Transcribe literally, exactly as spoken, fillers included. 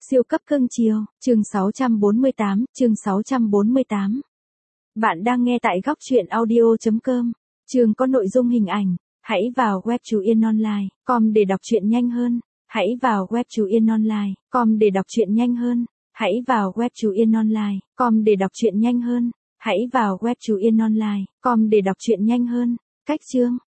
Siêu cấp cưng chiều, chương sáu trăm bốn mươi tám, chương sáu trăm bốn mươi tám. Bạn đang nghe tại góc truyện audio chấm com. Chương có nội dung hình ảnh. Hãy vào web Chú Yên Online chấm com để đọc truyện nhanh hơn. Hãy vào web Chú Yên Online chấm com để đọc truyện nhanh hơn. Hãy vào web Chú Yên Online chấm com để đọc truyện nhanh hơn. Hãy vào web Chú Yên Online chấm com để đọc truyện nhanh hơn. Cách chương,